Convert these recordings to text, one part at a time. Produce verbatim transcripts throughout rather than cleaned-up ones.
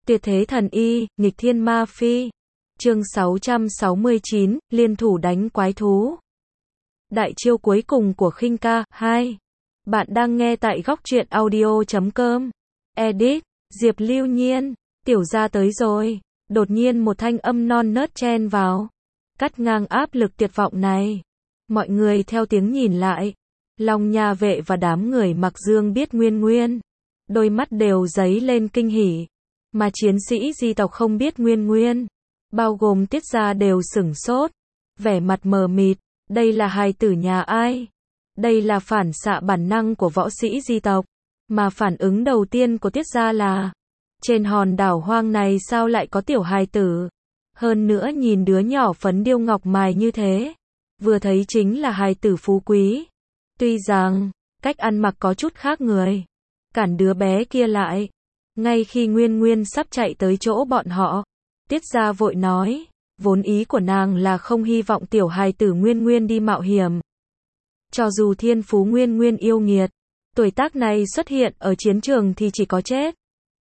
Tuyệt thế thần y, nghịch thiên ma phi. Chương sáu trăm sáu mươi chín, liên thủ đánh quái thú. Đại chiêu cuối cùng của Khinh Ca, hai. Bạn đang nghe tại góc truyện audio chấm com. Edit, Diệp Lưu Nhiên. Tiểu gia tới rồi. Đột nhiên một thanh âm non nớt chen vào. Cắt ngang áp lực tuyệt vọng này. Mọi người theo tiếng nhìn lại. Long Nha Vệ và đám người mặc dương biết nguyên nguyên. Đôi mắt đều dấy lên kinh hỉ. Mà chiến sĩ di tộc không biết nguyên nguyên. Bao gồm Tiết gia đều sửng sốt. Vẻ mặt mờ mịt. Đây là hài tử nhà ai? Đây là phản xạ bản năng của võ sĩ di tộc. Mà phản ứng đầu tiên của Tiết gia là trên hòn đảo hoang này sao lại có tiểu hài tử? Hơn nữa nhìn đứa nhỏ phấn điêu ngọc mài như thế. Vừa thấy chính là hài tử phú quý. Tuy rằng, cách ăn mặc có chút khác người. Cản đứa bé kia lại. Ngay khi Nguyên Nguyên sắp chạy tới chỗ bọn họ. Tiết gia vội nói. Vốn ý của nàng là không hy vọng tiểu hài tử Nguyên Nguyên đi mạo hiểm. Cho dù thiên phú Nguyên Nguyên yêu nghiệt. Tuổi tác này xuất hiện ở chiến trường thì chỉ có chết.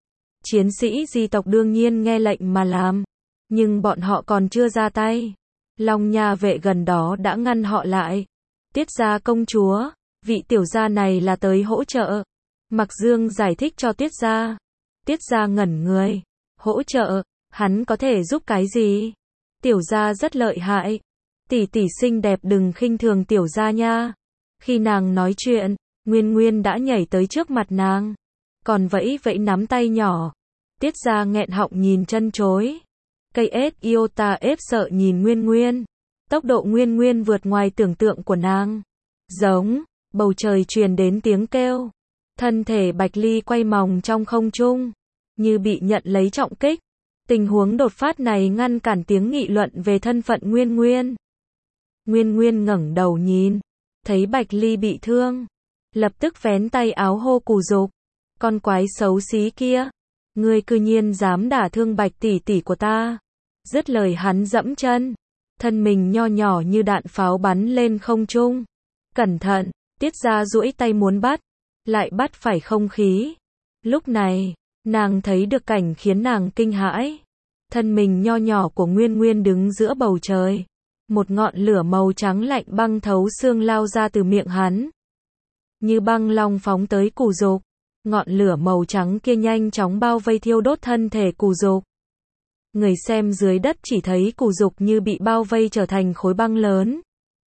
Chiến sĩ di tộc đương nhiên nghe lệnh mà làm. Nhưng bọn họ còn chưa ra tay. Long Nha Vệ gần đó đã ngăn họ lại. Tiết gia công chúa, vị tiểu gia này là tới hỗ trợ. Mặc Dương giải thích cho Tiết gia. Tiết gia ngẩn người. Hỗ trợ, hắn có thể giúp cái gì? Tiểu gia rất lợi hại. Tỷ tỷ xinh đẹp đừng khinh thường tiểu gia nha. Khi nàng nói chuyện, Nguyên Nguyên đã nhảy tới trước mặt nàng. Còn vẫy vẫy nắm tay nhỏ. Tiết gia nghẹn họng nhìn chân chối. Cây ết Iota ép sợ nhìn Nguyên Nguyên. Tốc độ Nguyên Nguyên vượt ngoài tưởng tượng của nàng. Giống, bầu trời truyền đến tiếng kêu. Thân thể Bạch Ly quay mòng trong không trung. Như bị nhận lấy trọng kích. Tình huống đột phát này ngăn cản tiếng nghị luận về thân phận Nguyên Nguyên. Nguyên Nguyên ngẩng đầu nhìn. Thấy Bạch Ly bị thương. Lập tức vén tay áo hô Cù Dục. Con quái xấu xí kia. Ngươi cư nhiên dám đả thương Bạch tỷ tỷ của ta. Dứt lời hắn dẫm chân. Thân mình nho nhỏ như đạn pháo bắn lên không trung. Cẩn thận, Tiết gia duỗi tay muốn bắt. Lại bắt phải không khí. Lúc này, nàng thấy được cảnh khiến nàng kinh hãi. Thân mình nho nhỏ của Nguyên Nguyên đứng giữa bầu trời. Một ngọn lửa màu trắng lạnh băng thấu xương lao ra từ miệng hắn. Như băng long phóng tới Cù Dục. Ngọn lửa màu trắng kia nhanh chóng bao vây thiêu đốt thân thể Cù Dục. Người xem dưới đất chỉ thấy Cù Dục như bị bao vây trở thành khối băng lớn.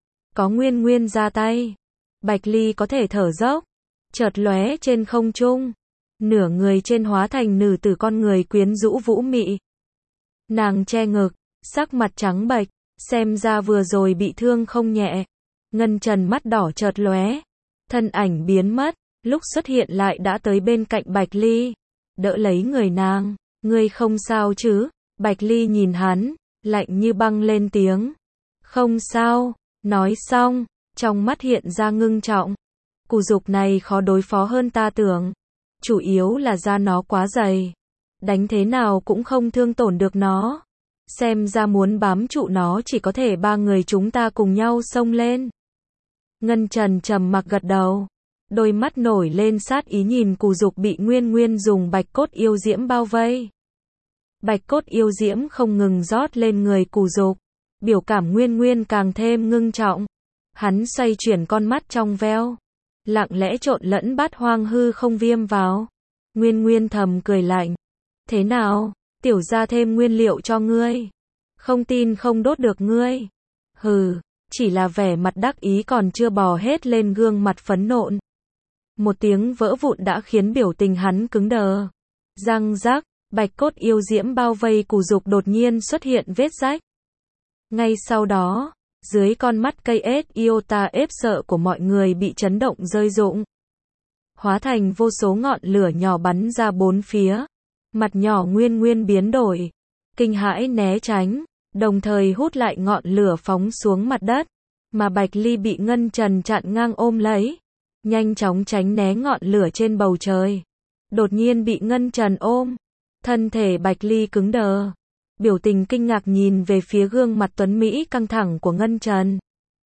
Có Nguyên Nguyên ra tay. Bạch Ly có thể thở dốc. Chợt lóe trên không trung. Nửa người trên hóa thành nữ tử con người quyến rũ vũ mị. Nàng che ngực, sắc mặt trắng bệch, xem ra vừa rồi bị thương không nhẹ. Ngân Trần mắt đỏ chợt lóe. Thân ảnh biến mất, lúc xuất hiện lại đã tới bên cạnh Bạch Ly. Đỡ lấy người nàng. Ngươi không sao chứ? Bạch Ly nhìn hắn, lạnh như băng lên tiếng. Không sao, nói xong, trong mắt hiện ra ngưng trọng. Cù Dục này khó đối phó hơn ta tưởng. Chủ yếu là da nó quá dày. Đánh thế nào cũng không thương tổn được nó. Xem ra muốn bám trụ nó chỉ có thể ba người chúng ta cùng nhau xông lên. Ngân Trần trầm mặc gật đầu. Đôi mắt nổi lên sát ý nhìn Cù Dục bị Nguyên Nguyên dùng bạch cốt yêu diễm bao vây. Bạch cốt yêu diễm không ngừng rót lên người Cù Dục. Biểu cảm Nguyên Nguyên càng thêm ngưng trọng. Hắn xoay chuyển con mắt trong veo. Lặng lẽ trộn lẫn bát hoang hư không viêm vào. Nguyên Nguyên thầm cười lạnh. Thế nào, tiểu gia thêm nguyên liệu cho ngươi. Không tin không đốt được ngươi. Hừ, chỉ là vẻ mặt đắc ý còn chưa bò hết lên gương mặt phấn nộn. Một tiếng vỡ vụn đã khiến biểu tình hắn cứng đờ. Răng rắc, bạch cốt yêu diễm bao vây Cù Dục đột nhiên xuất hiện vết rách. Ngay sau đó, dưới con mắt cây ết Iota ép sợ của mọi người bị chấn động rơi rụng. Hóa thành vô số ngọn lửa nhỏ bắn ra bốn phía. Mặt nhỏ Nguyên Nguyên biến đổi. Kinh hãi né tránh. Đồng thời hút lại ngọn lửa phóng xuống mặt đất. Mà Bạch Ly bị Ngân Trần chặn ngang ôm lấy. Nhanh chóng tránh né ngọn lửa trên bầu trời. Đột nhiên bị Ngân Trần ôm. Thân thể Bạch Ly cứng đờ. Biểu tình kinh ngạc nhìn về phía gương mặt tuấn Mỹ căng thẳng của Ngân Trần.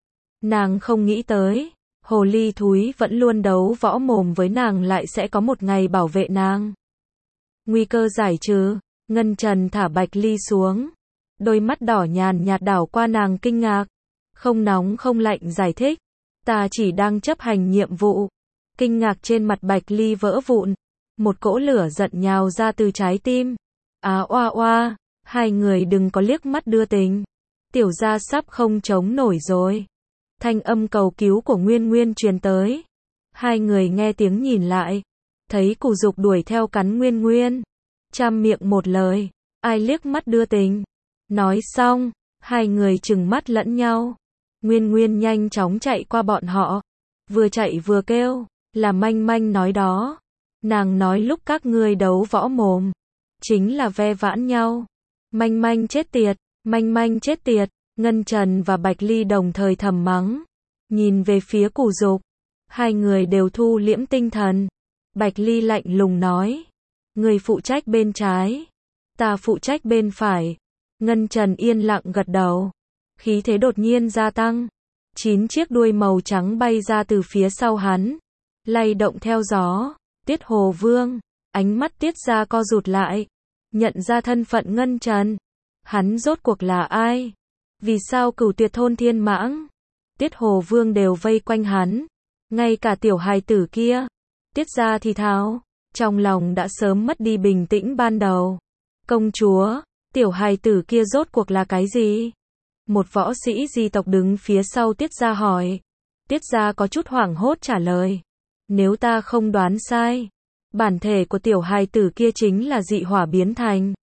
Nàng không nghĩ tới. Hồ ly thúi vẫn luôn đấu võ mồm với nàng lại sẽ có một ngày bảo vệ nàng. Nguy cơ giải trừ. Ngân Trần thả Bạch Ly xuống. Đôi mắt đỏ nhàn nhạt đảo qua nàng kinh ngạc. Không nóng không lạnh giải thích. Ta chỉ đang chấp hành nhiệm vụ. Kinh ngạc trên mặt Bạch Ly vỡ vụn. Một cỗ lửa giận nhào ra từ trái tim. Á oa oa, hai người đừng có liếc mắt đưa tình. Tiểu gia sắp không chống nổi rồi. Thanh âm cầu cứu của Nguyên Nguyên truyền tới. Hai người nghe tiếng nhìn lại. Thấy Cù Dục đuổi theo cắn Nguyên Nguyên. Trăm miệng một lời. Ai liếc mắt đưa tình. Nói xong, hai người trừng mắt lẫn nhau. Nguyên Nguyên nhanh chóng chạy qua bọn họ. Vừa chạy vừa kêu. Là Manh Manh nói đó. Nàng nói lúc các ngươi đấu võ mồm. Chính là ve vãn nhau. Manh Manh chết tiệt. Manh Manh chết tiệt. Ngân Trần và Bạch Ly đồng thời thầm mắng. Nhìn về phía Cù Dục. Hai người đều thu liễm tinh thần. Bạch Ly lạnh lùng nói. Người phụ trách bên trái. Ta phụ trách bên phải. Ngân Trần yên lặng gật đầu. Khí thế đột nhiên gia tăng. Chín chiếc đuôi màu trắng bay ra từ phía sau hắn. Lay động theo gió. Tiết Hồ Vương. Ánh mắt Tiết Gia co rụt lại. Nhận ra thân phận Ngân Trần. Hắn rốt cuộc là ai? Vì sao Cửu Tuyệt thôn Thiên Mãng? Tiết Hồ Vương đều vây quanh hắn. Ngay cả tiểu hài tử kia. Tiết Gia thì thào. Trong lòng đã sớm mất đi bình tĩnh ban đầu. Công chúa, tiểu hài tử kia rốt cuộc là cái gì? Một võ sĩ di tộc đứng phía sau Tiết Gia hỏi. Tiết Gia có chút hoảng hốt trả lời. Nếu ta không đoán sai, bản thể của tiểu hài tử kia chính là dị hỏa biến thành.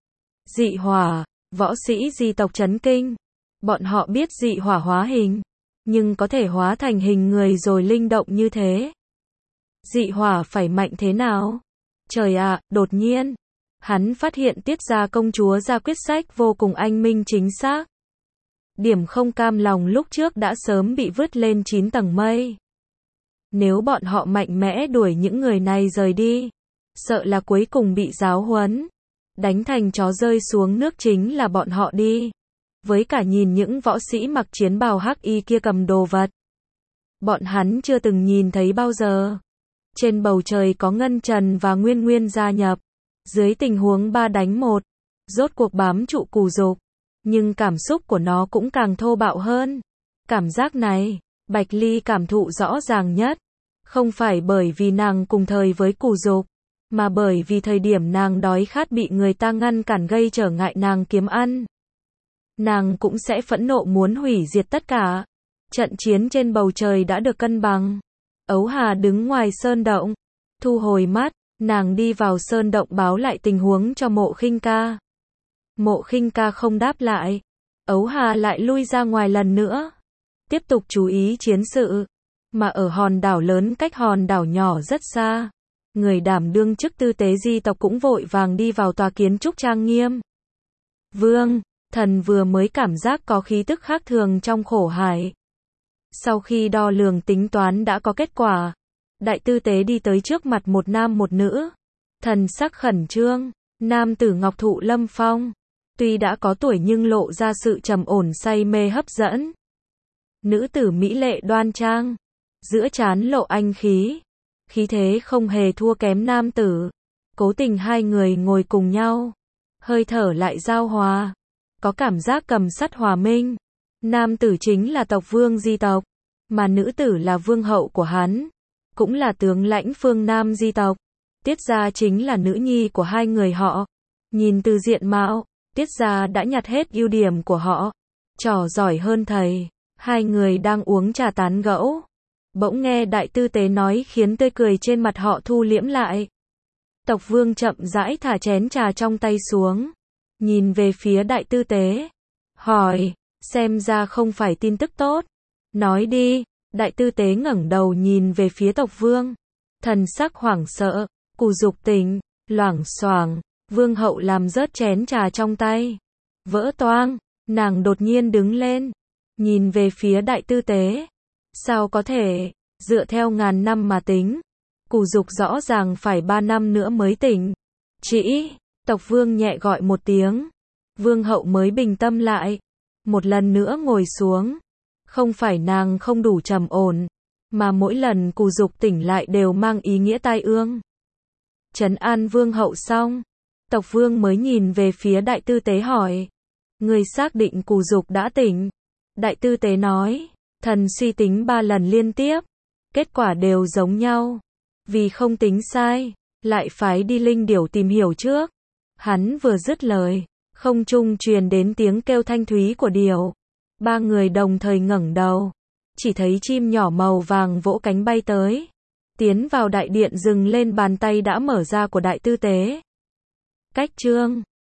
Dị hỏa, võ sĩ di tộc chấn kinh. Bọn họ biết dị hỏa hóa hình, nhưng có thể hóa thành hình người rồi linh động như thế. Dị hỏa phải mạnh thế nào? Trời ạ, đột nhiên, hắn phát hiện Tiết Gia công chúa ra quyết sách vô cùng anh minh chính xác. Điểm không cam lòng lúc trước đã sớm bị vứt lên chín tầng mây. Nếu bọn họ mạnh mẽ đuổi những người này rời đi, sợ là cuối cùng bị giáo huấn. Đánh thành chó rơi xuống nước chính là bọn họ đi. Với cả nhìn những võ sĩ mặc chiến bào hắc y kia cầm đồ vật. Bọn hắn chưa từng nhìn thấy bao giờ. Trên bầu trời có Ngân Trần và Nguyên Nguyên gia nhập. Dưới tình huống ba đánh một, rốt cuộc bám trụ Cù Dục. Nhưng cảm xúc của nó cũng càng thô bạo hơn. Cảm giác này, Bạch Ly cảm thụ rõ ràng nhất. Không phải bởi vì nàng cùng thời với Cù Dục, mà bởi vì thời điểm nàng đói khát bị người ta ngăn cản gây trở ngại nàng kiếm ăn. Nàng cũng sẽ phẫn nộ muốn hủy diệt tất cả. Trận chiến trên bầu trời đã được cân bằng. Ấu Hà đứng ngoài sơn động, thu hồi mắt, nàng đi vào sơn động báo lại tình huống cho Mộ Khinh Ca. Mộ Khinh Ca không đáp lại. Ấu Hà lại lui ra ngoài lần nữa. Tiếp tục chú ý chiến sự. Mà ở hòn đảo lớn cách hòn đảo nhỏ rất xa. Người đảm đương chức tư tế di tộc cũng vội vàng đi vào tòa kiến trúc trang nghiêm. Vương, thần vừa mới cảm giác có khí tức khác thường trong khổ hải. Sau khi đo lường tính toán đã có kết quả. Đại tư tế đi tới trước mặt một nam một nữ. Thần sắc khẩn trương. Nam tử ngọc thụ lâm phong. Tuy đã có tuổi nhưng lộ ra sự trầm ổn say mê hấp dẫn. Nữ tử mỹ lệ đoan trang. Giữa trán lộ anh khí. Khí thế không hề thua kém nam tử. Cố tình hai người ngồi cùng nhau. Hơi thở lại giao hòa. Có cảm giác cầm sắt hòa minh. Nam tử chính là tộc vương di tộc. Mà nữ tử là vương hậu của hắn. Cũng là tướng lãnh phương Nam di tộc. Tiết Gia chính là nữ nhi của hai người họ. Nhìn từ diện mạo, Tiết Gia đã nhặt hết ưu điểm của họ. Trò giỏi hơn thầy. Hai người đang uống trà tán gẫu. Bỗng nghe đại tư tế nói khiến tươi cười trên mặt họ thu liễm lại. Tộc vương chậm rãi thả chén trà trong tay xuống. Nhìn về phía đại tư tế. Hỏi, xem ra không phải tin tức tốt. Nói đi, đại tư tế ngẩng đầu nhìn về phía tộc vương. Thần sắc hoảng sợ, Cù Dục tỉnh, loảng xoảng, vương hậu làm rớt chén trà trong tay. Vỡ toang, nàng đột nhiên đứng lên. Nhìn về phía đại tư tế. Sao có thể, dựa theo ngàn năm mà tính. Cù Dục rõ ràng phải ba năm nữa mới tỉnh. Chỉ, tộc vương nhẹ gọi một tiếng. Vương hậu mới bình tâm lại. Một lần nữa ngồi xuống. Không phải nàng không đủ trầm ổn, mà mỗi lần Cù Dục tỉnh lại đều mang ý nghĩa tai ương. Trấn an vương hậu xong, Tộc Vương mới nhìn về phía Đại Tư Tế hỏi. Người xác định Cù Dục đã tỉnh. Đại Tư Tế nói. Thần suy tính ba lần liên tiếp. Kết quả đều giống nhau. Vì không tính sai, lại phái đi linh điểu tìm hiểu trước. Hắn vừa dứt lời, không trung truyền đến tiếng kêu thanh thúy của điểu. Ba người đồng thời ngẩng đầu, chỉ thấy chim nhỏ màu vàng vỗ cánh bay tới, tiến vào đại điện dừng lên bàn tay đã mở ra của Đại Tư Tế. Cách chương